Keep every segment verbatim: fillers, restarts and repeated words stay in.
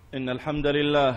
إن الحمد لله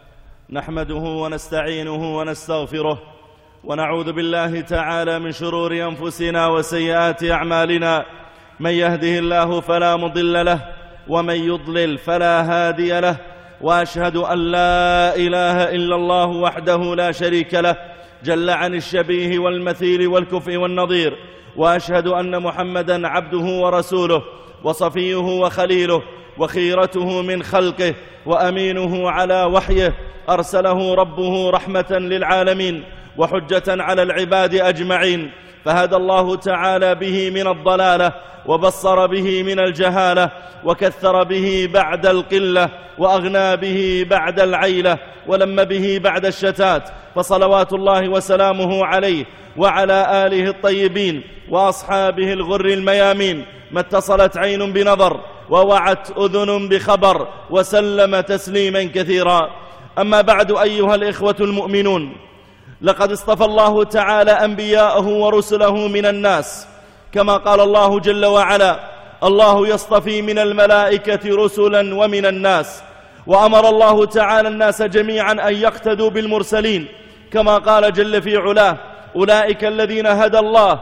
نحمده ونستعينه ونستغفره ونعوذ بالله تعالى من شرور أنفسنا وسيئات أعمالنا. من يهده الله فلا مضل له ومن يضلل فلا هادي له، وأشهد أن لا إله إلا الله وحده لا شريك له جل عن الشبيه والمثيل والكفء والنظير، وأشهد أن محمدًا عبده ورسوله وصفيه وخليله وخيرته من خلقه وأمينه على وحيه، أرسله ربه رحمة للعالمين وحجة على العباد أجمعين، فهدى الله تعالى به من الضلالة وبصر به من الجهالة وكثر به بعد القلة وأغنى به بعد العيلة ولم به بعد الشتات، فصلوات الله وسلامه عليه وعلى آله الطيبين وأصحابه الغر الميامين، ما اتصلت عين بنظر ووعت أذن بخبر، وسلم تسليما كثيرا. أما بعد، أيها الإخوة المؤمنون، لقد اصطفى الله تعالى أنبياءه ورسله من الناس، كما قال الله جل وعلا: الله يصطفي من الملائكة رسلا ومن الناس. وأمر الله تعالى الناس جميعا أن يقتدوا بالمرسلين، كما قال جل في علاه: أولئك الذين هدى الله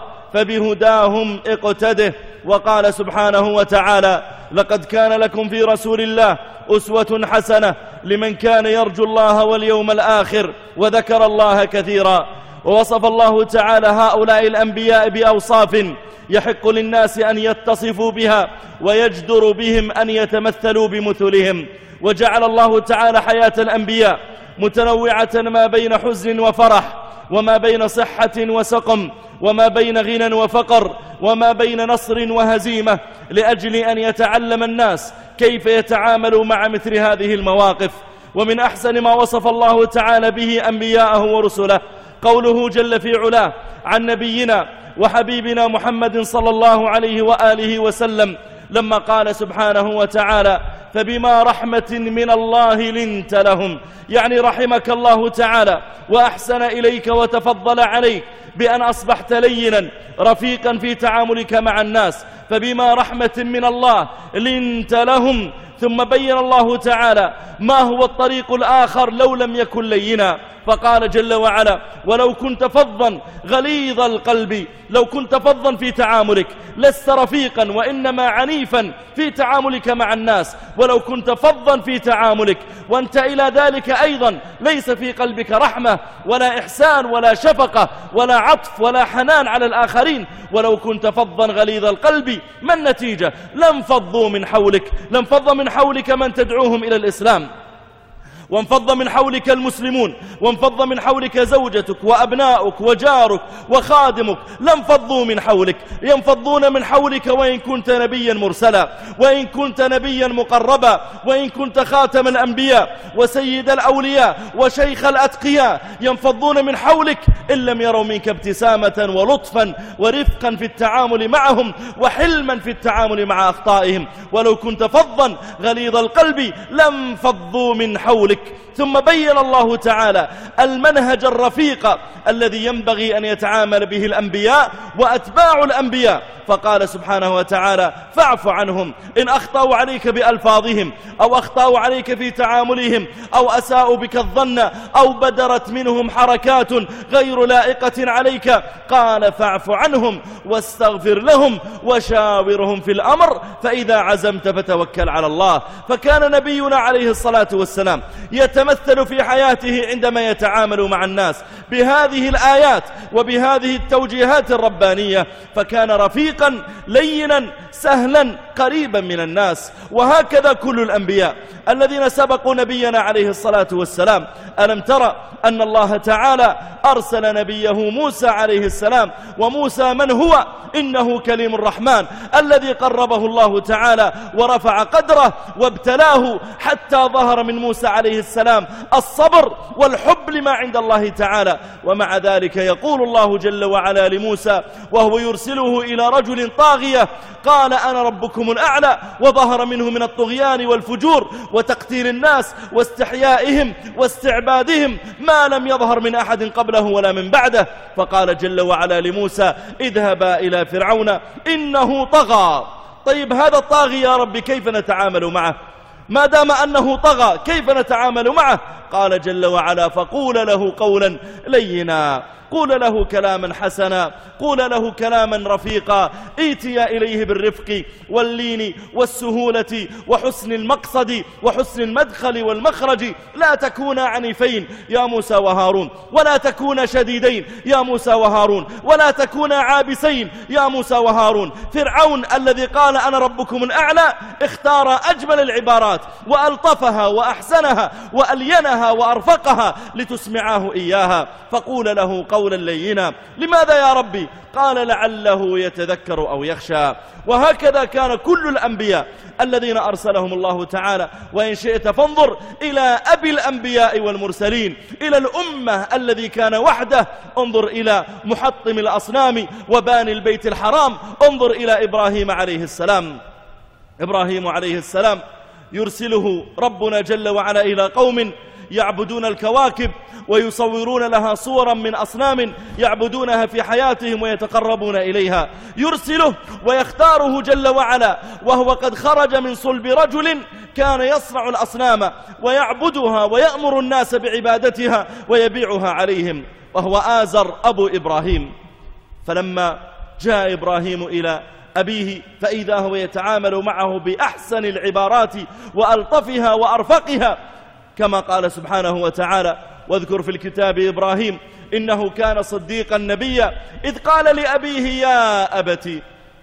فبهداهم اقتده. وقال سبحانه وتعالى: لقد كان لكم في رسول الله أسوة حسنة لمن كان يرجو الله واليوم الآخر وذكر الله كثيرا. ووصف الله تعالى هؤلاء الأنبياء بأوصاف يحق للناس أن يتصفوا بها ويجدر بهم أن يتمثلوا بمثلهم. وجعل الله تعالى حياة الأنبياء متنوعة ما بين حزن وفرح، وما بين صحة وسقم، وما بين غنى وفقر، وما بين نصر وهزيمة، لأجل أن يتعلم الناس كيف يتعاملوا مع مثل هذه المواقف. ومن أحسن ما وصف الله تعالى به أنبياءه ورسله قوله جل في علاه عن نبينا وحبيبنا محمد صلى الله عليه وآله وسلم، لما قال سبحانه وتعالى: فبما رحمة من الله لنت لهم، يعني رحمك الله تعالى وأحسن إليك وتفضل عليك بأن أصبحت لينا رفيقا في تعاملك مع الناس، فبما رحمة من الله لنت لهم. ثم بين الله تعالى ما هو الطريق الآخر لو لم يكن لينا، فقال جل وعلا: ولو كنت فظا غليظ القلب، لو كنت فظا في تعاملك لست رفيقا وإنما عنيفا في تعاملك مع الناس، ولو كنت فظا في تعاملك وانت إلى ذلك أيضا ليس في قلبك رحمة ولا إحسان ولا شفقة ولا عطف ولا حنان على الآخرين، ولو كنت فظا غليظ القلب، ما النتيجة؟ لانفضوا من حولك، لانفض من حولك من تدعوهم إلى الإسلام، وانفض من حولك المسلمون، وانفض من حولك زوجتك وأبناؤك وجارك وخادمك، لانفضوا من حولك، ينفضون من حولك وإن كنت نبيا مرسلا، وإن كنت نبيا مقربا، وإن كنت خاتم الأنبياء وسيد الأولياء وشيخ الأتقياء، ينفضون من حولك إن لم يروا منك ابتسامة ولطفا ورفقا في التعامل معهم وحلما في التعامل مع أخطائهم. ولو كنت فظا غليظ القلب لانفضوا من حولك. ثم بين الله تعالى المنهج الرفيق الذي ينبغي أن يتعامل به الأنبياء وأتباع الأنبياء، فقال سبحانه وتعالى: فاعف عنهم إن أخطأوا عليك بألفاظهم أو أخطأوا عليك في تعاملهم أو أساءوا بك الظن أو بدرت منهم حركات غير لائقة عليك، قال: فاعف عنهم واستغفر لهم وشاورهم في الأمر فإذا عزمت فتوكل على الله. فكان نبينا عليه الصلاة والسلام يتمثل في حياته عندما يتعامل مع الناس بهذه الآيات وبهذه التوجيهات الربانية، فكان رفيقا لينا سهلا قريبا من الناس. وهكذا كل الأنبياء الذين سبقوا نبينا عليه الصلاة والسلام. ألم ترى أن الله تعالى أرسل نبيه موسى عليه السلام، وموسى من هو؟ إنه كليم الرحمن الذي قربه الله تعالى ورفع قدره وابتلاه حتى ظهر من موسى عليه السلام الصبر والحب لما عند الله تعالى. ومع ذلك يقول الله جل وعلا لموسى وهو يرسله إلى رجل طاغية: قال أنا ربكم الأعلى. وظهر منه من الطغيان والفجور وتقتيل الناس واستحيائهم واستعبادهم ما لم يظهر من أحد قبله ولا من بعده. فقال جل وعلا لموسى: اذهبا إلى فرعون إنه طغى. طيب هذا الطاغي يا رب كيف نتعامل معه؟ ما دام أنه طغى كيف نتعامل معه؟ قال جل وعلا فقول له قولا لينا، قول له كلاما حسنا، قول له كلاما رفيقا، ائتيا إليه بالرفق واللين والسهولة وحسن المقصد وحسن المدخل والمخرج، لا تكونا عنيفين يا موسى وهارون، ولا تكونا شديدين يا موسى وهارون، ولا تكونا عابسين يا موسى وهارون. فرعون الذي قال أنا ربكم الأعلى اختار أجمل العبارات وألطفها وأحسنها وألينها وأرفقها لتسمعاه إياها، فقول له قولا لينا. لماذا يا ربي؟ قال لعله يتذكر أو يخشى. وهكذا كان كل الأنبياء الذين أرسلهم الله تعالى. وإن شئت فانظر إلى أبي الأنبياء والمرسلين، إلى الأمة الذي كان وحده، انظر إلى محطم الأصنام وباني البيت الحرام، انظر إلى إبراهيم عليه السلام. إبراهيم عليه السلام يرسله ربنا جل وعلا إلى قوم يعبدون الكواكب ويصورون لها صورا من أصنام يعبدونها في حياتهم ويتقربون إليها. يرسله ويختاره جل وعلا وهو قد خرج من صلب رجل كان يصنع الأصنام ويعبدها ويأمر الناس بعبادتها ويبيعها عليهم، وهو آزر أبو إبراهيم. فلما جاء إبراهيم إلى أبيه فإذا هو يتعامل معه بأحسن العبارات وألطفها وأرفقها، كما قال سبحانه وتعالى واذكر في الكتاب إبراهيم إنه كان صديقا نبيا إذ قال لأبيه يا أبتي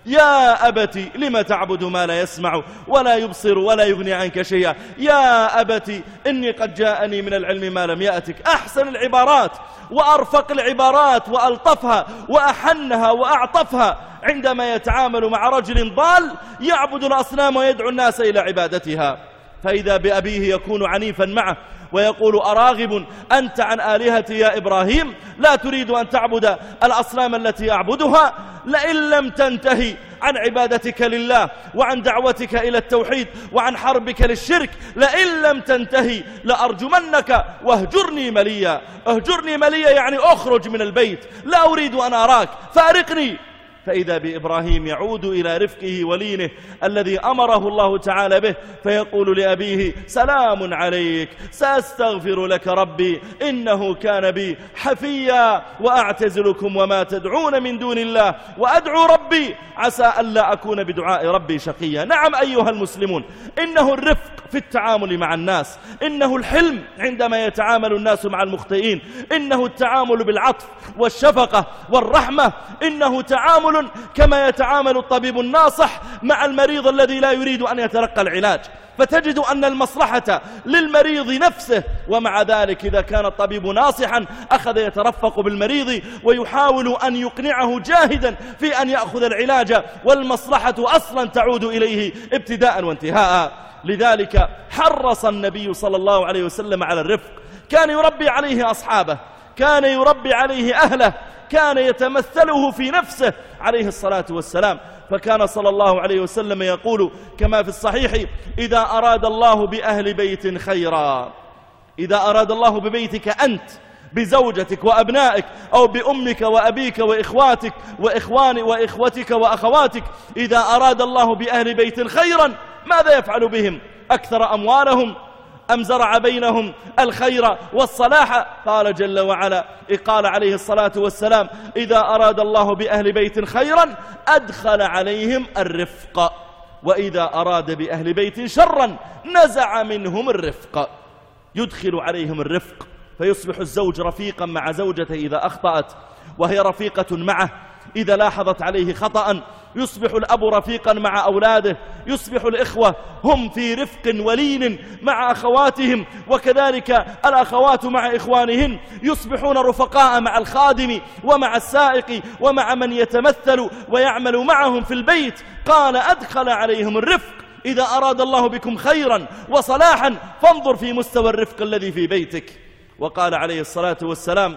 يا أبتي لم تعبد ما لا يسمع ولا يبصر ولا يغني عنك شيئا، يا أبتي إني قد جاءني من العلم ما لم يأتك. أحسن العبارات وأرفق العبارات وألطفها وأحنها وأعطفها عندما يتعامل مع رجل ضال يعبد الأصنام ويدعو الناس إلى عبادتها. فإذا بأبيه يكون عنيفا معه ويقول أراغب أنت عن آلهتي يا إبراهيم؟ لا تريد أن تعبد الأصنام التي أعبدها؟ لئن لم تنتهي عن عبادتك لله وعن دعوتك إلى التوحيد وعن حربك للشرك، لئن لم تنتهي لأرجمنك واهجرني مليا. اهجرني مليا يعني أخرج من البيت، لا أريد أن أراك، فارقني. فإذا بإبراهيم يعود إلى رفقه ولينه الذي أمره الله تعالى به، فيقول لأبيه سلام عليك سأستغفر لك ربي إنه كان بي حفيا وأعتزلكم وما تدعون من دون الله وأدعو ربي عسى ألا أكون بدعاء ربي شقيا. نعم أيها المسلمون، إنه الرفق في التعامل مع الناس، إنه الحلم عندما يتعامل الناس مع المخطئين، إنه التعامل بالعطف والشفقة والرحمة، إنه تعامل كما يتعامل الطبيب الناصح مع المريض الذي لا يريد أن يتلقى العلاج، فتجد أن المصلحة للمريض نفسه، ومع ذلك إذا كان الطبيب ناصحا أخذ يترفق بالمريض ويحاول أن يقنعه جاهدا في أن يأخذ العلاج، والمصلحة أصلا تعود إليه ابتداء وانتهاء. لذلك حرص النبي صلى الله عليه وسلم على الرفق، كان يربي عليه أصحابه، كان يربي عليه أهله، كان يتمثله في نفسه عليه الصلاة والسلام. فكان صلى الله عليه وسلم يقول كما في الصحيح إذا أراد الله بأهل بيت خيرا، إذا أراد الله ببيتك أنت بزوجتك وأبنائك أو بأمك وأبيك وإخواتك وإخوان وإخوتك وأخواتك، إذا أراد الله بأهل بيت خيرا ماذا يفعل بهم؟ أكثر أموالهم أم زرع بينهم الخير والصلاح؟ قال جل وعلا، قال عليه الصلاة والسلام إذا أراد الله بأهل بيت خيرا أدخل عليهم الرفق، وإذا أراد بأهل بيت شرا نزع منهم الرفق. يدخل عليهم الرفق فيصبح الزوج رفيقا مع زوجته إذا أخطأت، وهي رفيقة معه إذا لاحظت عليه خطأ، يصبح الأب رفيقا مع أولاده، يصبح الإخوة هم في رفق ولين مع أخواتهم، وكذلك الأخوات مع إخوانهن يصبحون رفقاء مع الخادم ومع السائق ومع من يتمثل ويعمل معهم في البيت. قال أدخل عليهم الرفق. إذا أراد الله بكم خيرا وصلاحا فانظر في مستوى الرفق الذي في بيتك. وقال عليه الصلاة والسلام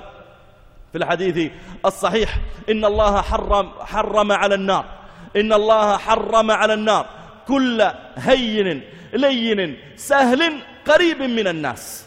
في الحديث الصحيح إن الله حرم, حرم على النار إن الله حرم على النار كل هين لين سهل قريب من الناس.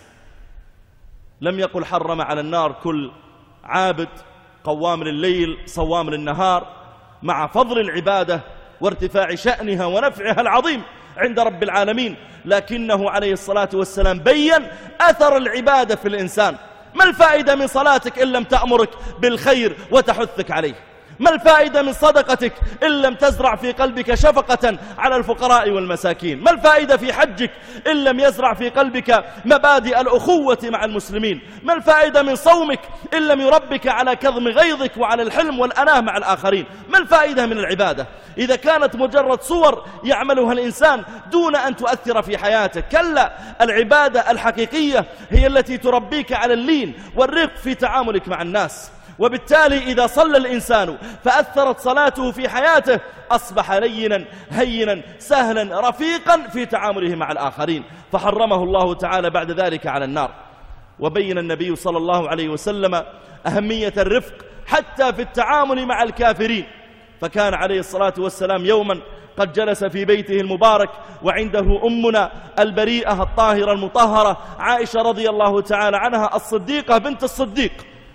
لم يقل حرم على النار كل عابد قوام لليل صوام للنهار، مع فضل العبادة وارتفاع شأنها ونفعها العظيم، عند رب العالمين، لكنه عليه الصلاة والسلام بيّن أثر العبادة في الإنسان. ما الفائدة من صلاتك إن لم تأمرك بالخير وتحثك عليه؟ ما الفائدة من صدقتك إن لم تزرع في قلبك شفقة على الفقراء والمساكين؟ ما الفائدة في حجك إن لم يزرع في قلبك مبادئ الأخوة مع المسلمين؟ ما الفائدة من صومك إن لم يربك على كظم غيظك وعلى الحلم والأناه مع الآخرين؟ ما الفائدة من العبادة إذا كانت مجرد صور يعملها الإنسان دون أن تؤثر في حياته؟ كلا، العبادة الحقيقية هي التي تربيك على اللين والرفق في تعاملك مع الناس. وبالتالي إذا صلى الإنسان فأثرت صلاته في حياته أصبح لينا هينا سهلا رفيقا في تعامله مع الآخرين، فحرمه الله تعالى بعد ذلك على النار. وبين النبي صلى الله عليه وسلم أهمية الرفق حتى في التعامل مع الكافرين، فكان عليه الصلاة والسلام يوما قد جلس في بيته المبارك وعنده أمنا البريئة الطاهرة المطهرة عائشة رضي الله تعالى عنها الصديقة بنت الصديق،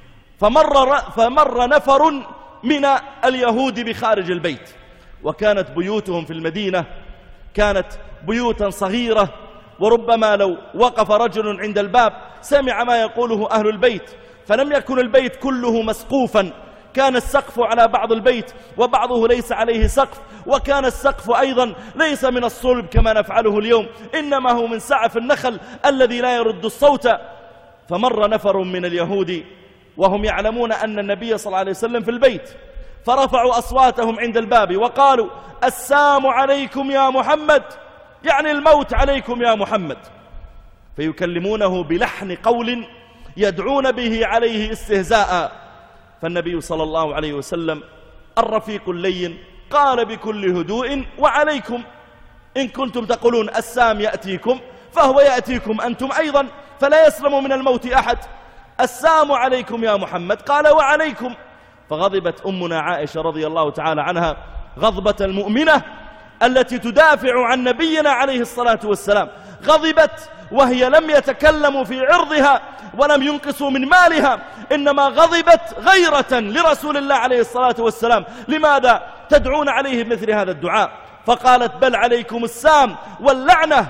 فمر, فمر نفر من اليهود بخارج البيت، وكانت بيوتهم في المدينة كانت بيوتا صغيرة، وربما لو وقف رجل عند الباب سمع ما يقوله أهل البيت، فلم يكن البيت كله مسقوفا، كان السقف على بعض البيت وبعضه ليس عليه سقف، وكان السقف أيضا ليس من الصلب كما نفعله اليوم، إنما هو من سعف النخل الذي لا يرد الصوت. فمر نفر من اليهود وهم يعلمون أن النبي صلى الله عليه وسلم في البيت، فرفعوا أصواتهم عند الباب وقالوا: السلام عليكم يا محمد، يعني الموت عليكم يا محمد، فيكلمونه بلحن قول يدعون به عليه استهزاء. فالنبي صلى الله عليه وسلم الرفيق اللين قال بكل هدوء: وعليكم، إن كنتم تقولون السام يأتيكم فهو يأتيكم أنتم أيضا، فلا يسلم من الموت أحد. السلام عليكم يا محمد، قال: وعليكم. فغضبت أمنا عائشة رضي الله تعالى عنها غضبة المؤمنة التي تدافع عن نبينا عليه الصلاة والسلام، غضبت وهي لم يتكلموا في عرضها ولم ينقصوا من مالها، إنما غضبت غيرة لرسول الله عليه الصلاة والسلام. لماذا تدعون عليه بمثل هذا الدعاء؟ فقالت: بل عليكم السام واللعنة.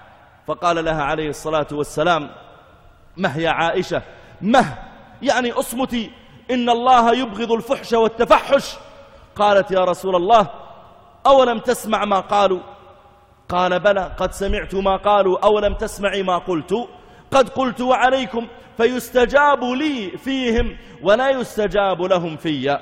فقال لها عليه الصلاة والسلام: مه يا عائشة، مه، يعني اصمتي، إن الله يبغض الفحش والتفحش. قالت: يا رسول الله، أولم تسمع ما قالوا؟ قال: بلى، قد سمعت ما قالوا، أولم تسمعي ما قلت؟ قد قلت وعليكم، فيستجاب لي فيهم ولا يستجاب لهم في.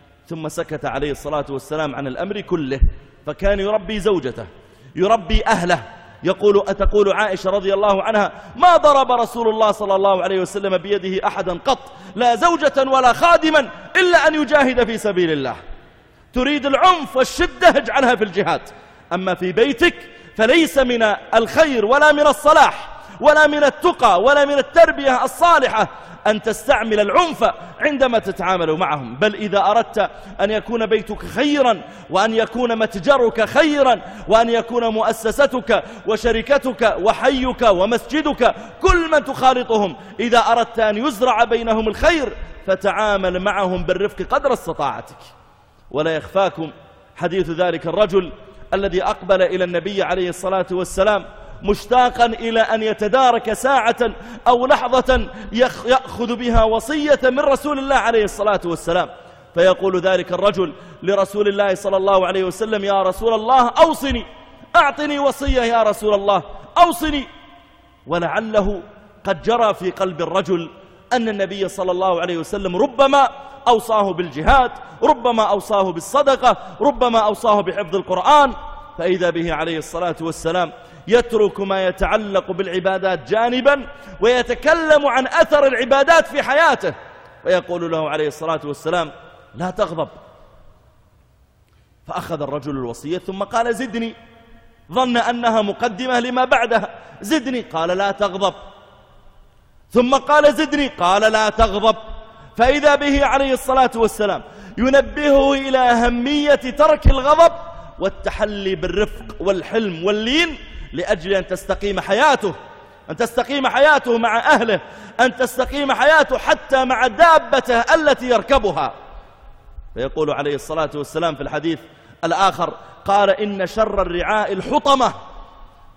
ثم سكت عليه الصلاة والسلام عن الأمر كله، فكان يربي زوجته، يربي أهله. يقول أتقول عائشة رضي الله عنها: ما ضرب رسول الله صلى الله عليه وسلم بيده أحدا قط، لا زوجة ولا خادما، إلا أن يجاهد في سبيل الله. تريد العنف والشدة، اجعلها في الجهاد. أما في بيتك فليس من الخير ولا من الصلاح ولا من التقى ولا من التربية الصالحة أن تستعمل العنف عندما تتعامل معهم، بل إذا أردت أن يكون بيتك خيرا، وأن يكون متجرك خيرا، وأن يكون مؤسستك وشركتك وحيك ومسجدك كل من تخالطهم، إذا أردت أن يزرع بينهم الخير فتعامل معهم بالرفق قدر استطاعتك. ولا يخفاكم حديث ذلك الرجل الذي أقبل إلى النبي عليه الصلاة والسلام مشتاقا إلى أن يتدارك ساعة أو لحظة يأخذ بها وصية من رسول الله عليه الصلاة والسلام، فيقول ذلك الرجل لرسول الله صلى الله عليه وسلم: يا رسول الله أوصني، أعطني وصية يا رسول الله، أوصني. ولعله قد جرى في قلب الرجل أن النبي صلى الله عليه وسلم ربما أوصاه بالجهاد، ربما أوصاه بالصدقة، ربما أوصاه بحفظ القرآن، فإذا به عليه الصلاة والسلام يترك ما يتعلق بالعبادات جانبا ويتكلم عن أثر العبادات في حياته، فيقول له عليه الصلاة والسلام: لا تغضب. فأخذ الرجل الوصية ثم قال: زدني، ظن أنها مقدمة لما بعدها، زدني، قال: لا تغضب. ثم قال: زدني، قال: لا تغضب. فإذا به عليه الصلاة والسلام ينبهه إلى أهمية ترك الغضب والتحلي بالرفق والحلم واللين لأجل أن تستقيم حياته، أن تستقيم حياته مع أهله، أن تستقيم حياته حتى مع دابته التي يركبها. فيقول عليه الصلاة والسلام في الحديث الآخر: قال: إن شر الرعاء الحطمة،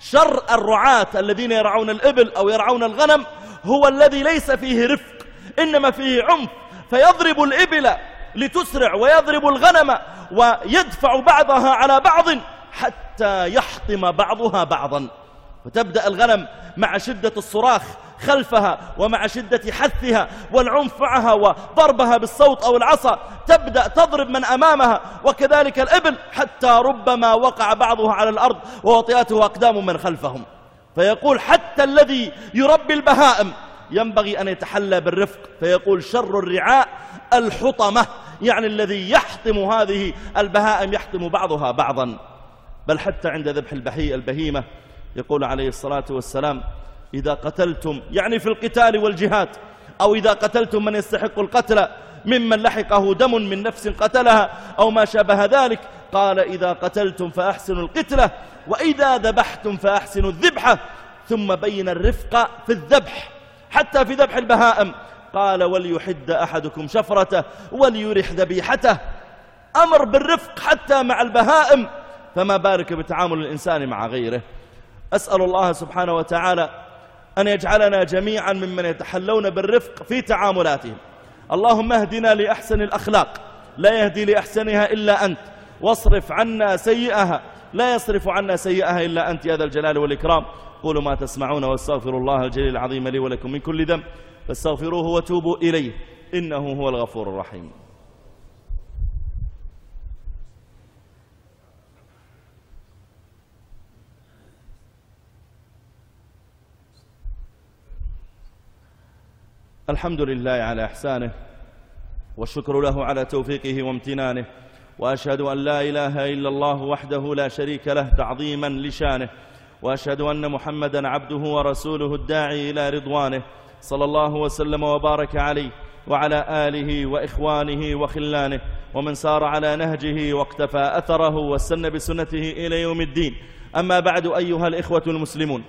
شر الرعاة الذين يرعون الإبل أو يرعون الغنم هو الذي ليس فيه رفق، إنما فيه عنف، فيضرب الإبل لتسرع ويضرب الغنم ويدفع بعضها على بعض حتى يحطم بعضها بعضا، وتبدأ الغنم مع شدة الصراخ خلفها ومع شدة حثها والعنف معها وضربها بالصوت أو العصا تبدأ تضرب من أمامها، وكذلك الإبل حتى ربما وقع بعضها على الأرض ووطئته أقدام من خلفهم. فيقول حتى الذي يربي البهائم ينبغي أن يتحلى بالرفق، فيقول شر الرعاء الحطمة، يعني الذي يحطم هذه البهائم يحطم بعضها بعضا. بل حتى عند ذبح البهيمة يقول عليه الصلاة والسلام إذا قتلتم، يعني في القتال والجهاد، أو إذا قتلتم من يستحق القتل ممن لحقه دم من نفس قتلها أو ما شابه ذلك، قال إذا قتلتم فأحسنوا القتلة وإذا ذبحتم فأحسنوا الذبحة، ثم بين الرفق في الذبح حتى في ذبح البهائم، قال وليحد أحدكم شفرته وليرح ذبيحته، أمر بالرفق حتى مع البهائم، فما بارك بتعامل الإنسان مع غيره. أسأل الله سبحانه وتعالى أن يجعلنا جميعا ممن يتحلون بالرفق في تعاملاتهم. اللهم اهدنا لأحسن الأخلاق لا يهدي لأحسنها إلا أنت، واصرف عنا سيئها لا يصرف عنا سيئها إلا أنت يا ذا الجلال والإكرام. قولوا ما تسمعون واستغفر الله الجليل العظيم لي ولكم من كل ذنب فاستغفروه وتوبوا إليه إنه هو الغفور الرحيم. الحمد لله على إحسانه والشكر له على توفيقه وامتنانه، وأشهد أن لا إله إلا الله وحده لا شريك له تعظيما لشانه، وأشهد أن محمدا عبده ورسوله الداعي إلى رضوانه، صلى الله وسلم وبارك عليه وعلى آله وإخوانه وخلانه ومن سار على نهجه واقتفى أثره واستنى بسنته إلى يوم الدين. أما بعد أيها الإخوة المسلمون،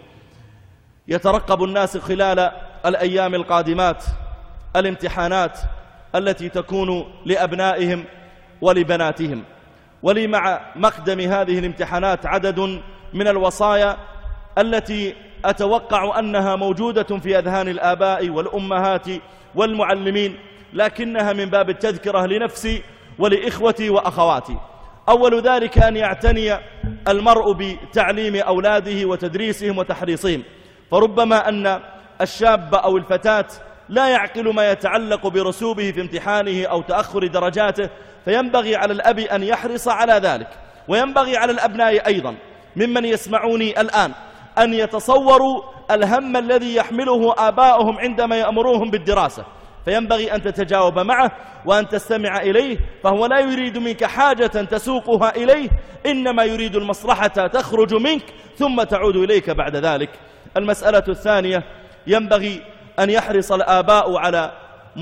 يترقب الناس خلال الأيام القادمات الامتحانات التي تكون لأبنائهم ولبناتهم، ولي مع مقدم هذه الامتحانات عدد من الوصايا التي أتوقع أنها موجودة في أذهان الآباء والأمهات والمعلمين، لكنها من باب التذكرة لنفسي ولإخوتي وأخواتي. أول ذلك أن يعتني المرء بتعليم أولاده وتدريسهم وتحريصهم، فربما أن الشاب أو الفتاة لا يعقل ما يتعلق برسوبه في امتحانه أو تأخر درجاته، فينبغي على الأب أن يحرص على ذلك، وينبغي على الأبناء أيضا ممن يسمعوني الآن أن يتصوروا الهم الذي يحمله آباؤهم عندما يأمروهم بالدراسة، فينبغي أن تتجاوب معه وأن تستمع إليه، فهو لا يريد منك حاجة تسوقها إليه، إنما يريد المصلحة تخرج منك ثم تعود إليك بعد ذلك. المسألة الثانية، ينبغي أن يحرص الآباء على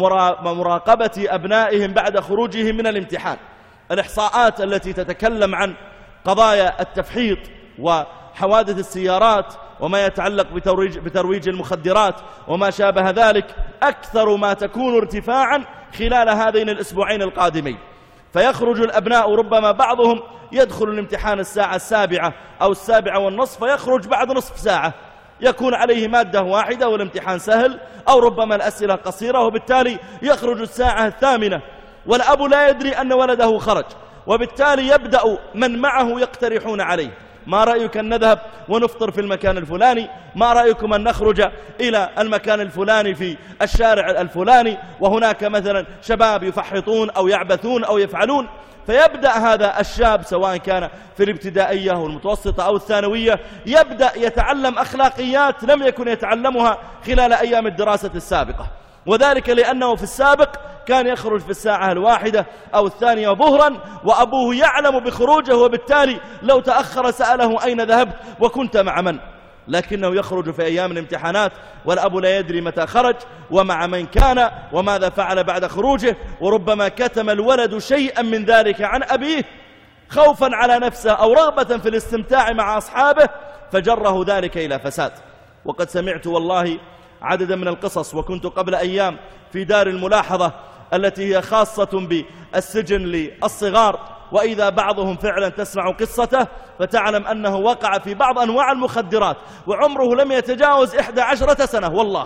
مراقبة أبنائهم بعد خروجهم من الامتحان. الإحصاءات التي تتكلم عن قضايا التفحيط وحوادث السيارات وما يتعلق بترويج, بترويج المخدرات وما شابه ذلك أكثر ما تكون ارتفاعا خلال هذين الأسبوعين القادمين، فيخرج الأبناء ربما بعضهم يدخل الامتحان الساعة السابعة أو السابعة والنصف، فيخرج بعد نصف ساعة، يكون عليه مادة واحدة والامتحان سهل، أو ربما الأسئلة قصيرة، وبالتالي يخرج الساعة الثامنة والأب لا يدري أن ولده خرج، وبالتالي يبدأ من معه يقترحون عليه: ما رأيك أن نذهب ونفطر في المكان الفلاني؟ ما رأيكم أن نخرج إلى المكان الفلاني في الشارع الفلاني، وهناك مثلا شباب يفحطون أو يعبثون أو يفعلون. فيبدأ هذا الشاب سواء كان في الابتدائية أو المتوسطة أو الثانوية يبدأ يتعلم أخلاقيات لم يكن يتعلمها خلال أيام الدراسة السابقة، وذلك لأنه في السابق كان يخرج في الساعة الواحدة أو الثانية ظهرا وأبوه يعلم بخروجه، وبالتالي لو تأخر سأله أين ذهبت وكنت مع من، لكنه يخرج في أيام الامتحانات والأب لا يدري متى خرج ومع من كان وماذا فعل بعد خروجه، وربما كتم الولد شيئا من ذلك عن أبيه خوفا على نفسه أو رغبة في الاستمتاع مع أصحابه فجره ذلك إلى فساد. وقد سمعت والله عددا من القصص، وكنت قبل أيام في دار الملاحظة التي هي خاصة بالسجن للصغار، وإذا بعضهم فعلا تسمع قصته فتعلم أنه وقع في بعض أنواع المخدرات وعمره لم يتجاوز إحدى عشرة سنة، والله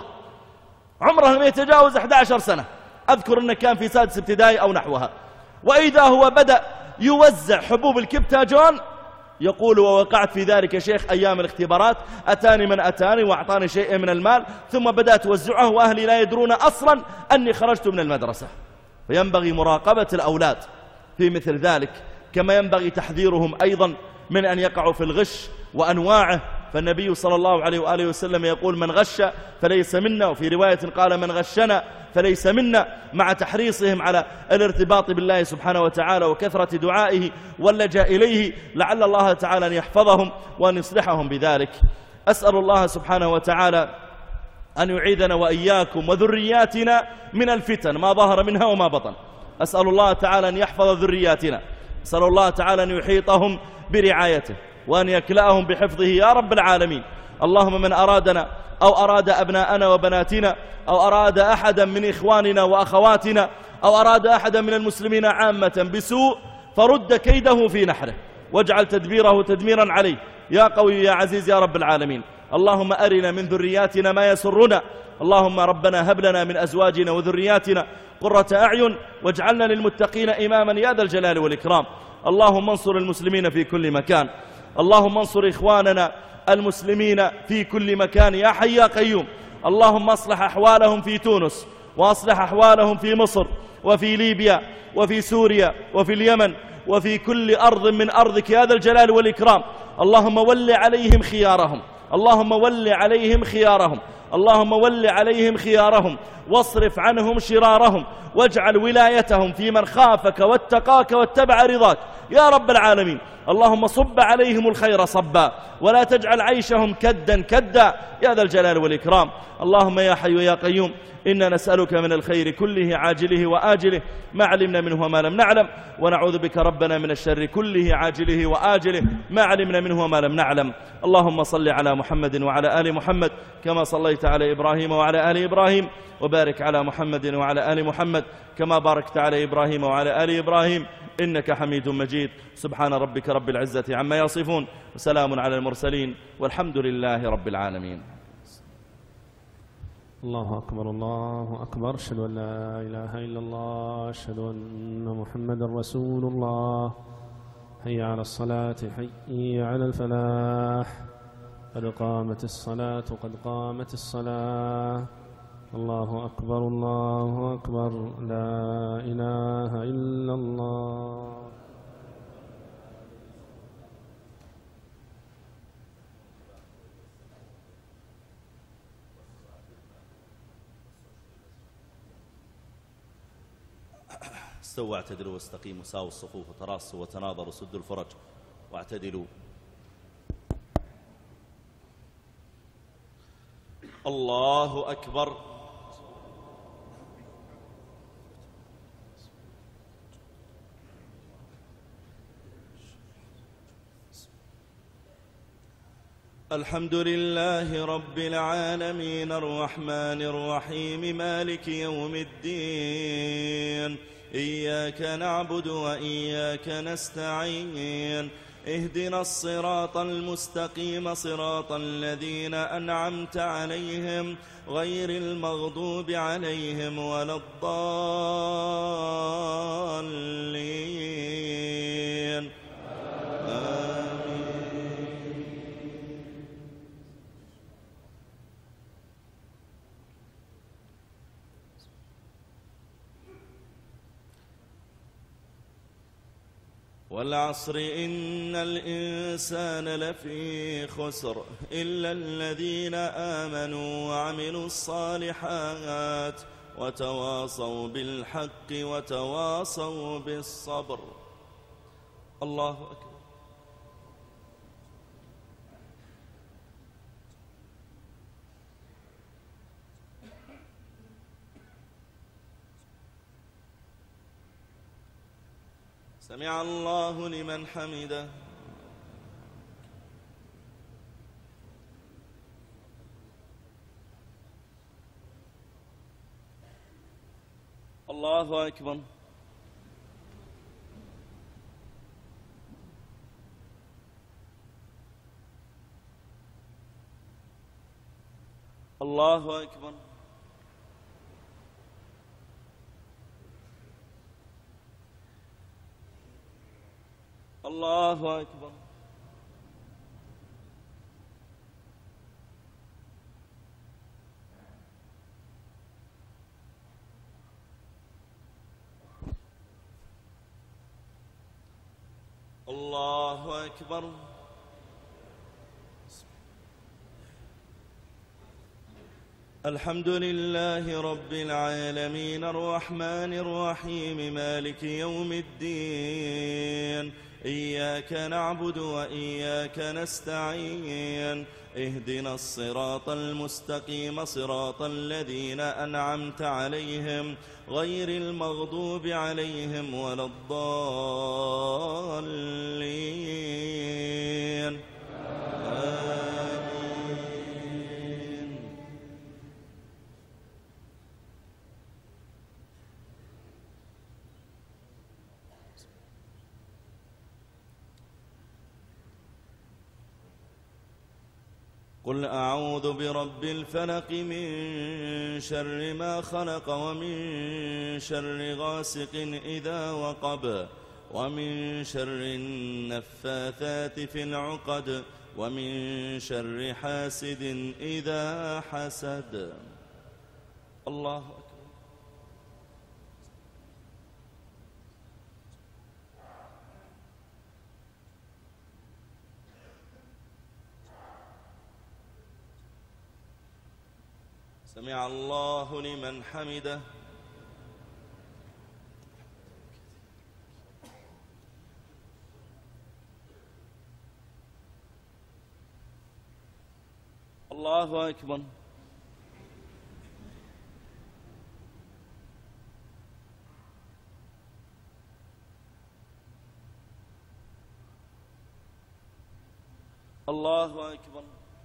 عمره لم يتجاوز إحدى عشر سنة، أذكر أنه كان في سادس ابتدائي أو نحوها. وإذا هو بدأ يوزع حبوب الكبتاجون، يقول ووقعت في ذلك يا شيخ أيام الاختبارات، أتاني من أتاني وأعطاني شيء من المال ثم بدأت أوزعه وأهلي لا يدرون أصلا أني خرجت من المدرسة. فينبغي مراقبة الأولاد في مثل ذلك، كما ينبغي تحذيرهم أيضا من أن يقعوا في الغش وأنواعه. فالنبي صلى الله عليه وآله وسلم يقول من غش فليس منا، وفي رواية قال من غشنا فليس منا، مع تحريصهم على الارتباط بالله سبحانه وتعالى وكثرة دعائه واللجاء إليه، لعل الله تعالى أن يحفظهم وأن يصلحهم بذلك. أسأل الله سبحانه وتعالى أن يعيذنا وإياكم وذرياتنا من الفتن ما ظهر منها وما بطن. أسأل الله تعالى أن يحفظ ذرياتنا، أسأل الله تعالى أن يحيطهم برعايته وأن يكلأهم بحفظه يا رب العالمين. اللهم من أرادنا أو أراد أبناءنا وبناتنا أو أراد أحدا من إخواننا وأخواتنا أو أراد أحدا من المسلمين عامة بسوء فرد كيده في نحره واجعل تدبيره تدميرا عليه يا قوي يا عزيز يا رب العالمين. اللهم أرنا من ذرياتنا ما يسرنا، اللهم ربنا هب لنا من أزواجنا وذرياتنا قرة أعين واجعلنا للمتقين إماما يا ذا الجلال والإكرام. اللهم انصر المسلمين في كل مكان، اللهم انصر إخواننا المسلمين في كل مكان يا حي يا قيوم. اللهم اصلح أحوالهم في تونس، واصلح أحوالهم في مصر وفي ليبيا وفي سوريا وفي اليمن وفي كل أرض من أرضك يا ذا الجلال والإكرام. اللهم ول عليهم خيارهم، اللهم ول عليهم خيارهم، اللهم ول عليهم خيارهم واصرف عنهم شرارهم، واجعل ولايتهم في من خافك واتقاك واتبع رضاك يا رب العالمين. اللهم صب عليهم الخير صبا ولا تجعل عيشهم كدا كدا يا ذا الجلال والإكرام. اللهم يا حي يا قيوم إنا نسألك من الخير كله عاجله وآجله ما علمنا منه وما لم نعلم، ونعوذ بك ربنا من الشر كله عاجله وآجله ما علمنا منه وما لم نعلم. اللهم صل على محمد وعلى آل محمد كما صليت على إبراهيم وعلى آل إبراهيم، وبارك على محمد وعلى آل محمد كما باركت على إبراهيم وعلى آل إبراهيم إنك حميد مجيد. سبحان ربك رب العزة عما يصفون وسلام على المرسلين والحمد لله رب العالمين. الله أكبر الله أكبر، أشهد أن لا إله إلا الله، أشهد أن محمدا رسول الله. حي على الصلاة، حي على الفلاح، قد قامت الصلاة قد قامت الصلاة. الله أكبر الله أكبر، لا إله إلا الله. استووا اعتدلوا واستقيموا ساووا الصفوف وتراصوا وتناظروا سدوا الفرج واعتدلوا. الله أكبر. الحمد لله رب العالمين الرحمن الرحيم مالك يوم الدين، إياك نعبد وإياك نستعين، اهدنا الصراط المستقيم صراط الذين أنعمت عليهم غير المغضوب عليهم ولا الضالين آمين. والعصر إن الإنسان لفي خسر إلا الذين آمنوا وعملوا الصالحات وتواصوا بالحق وتواصوا بالصبر. الله أكبر. سمع الله لمن حمده. الله أكبر. الله أكبر. الله أكبر. الله أكبر. الحمد لله رب العالمين الرحمن الرحيم مالك يوم الدين، إياك نعبد وإياك نستعين، اهدنا الصراط المستقيم صراط الذين أنعمت عليهم غير المغضوب عليهم ولا الضالين. آمين. قل أعوذ برب الفلق من شر ما خلق ومن شر غاسق إذا وقب ومن شر النفاثات في العقد ومن شر حاسد إذا حسد. الله أكبر. سمع الله لمن حمده. الله أكبر. الله أكبر.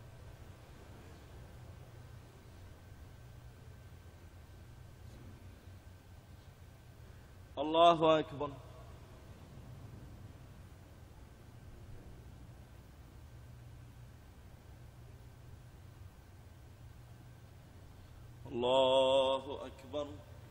الله أكبر. الله أكبر.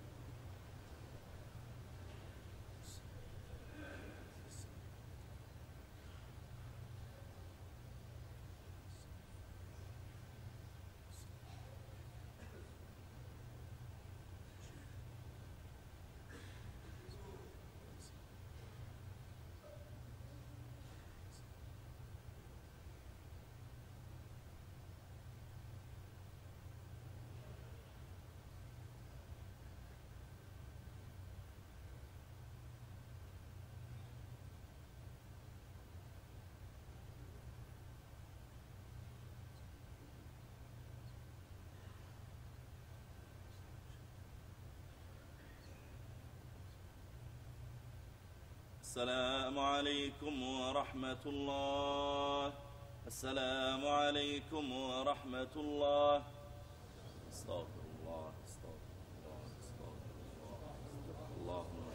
السلام عليكم ورحمة الله. السلام عليكم ورحمة الله. استغفر الله استغفر الله استغفر الله. اللهم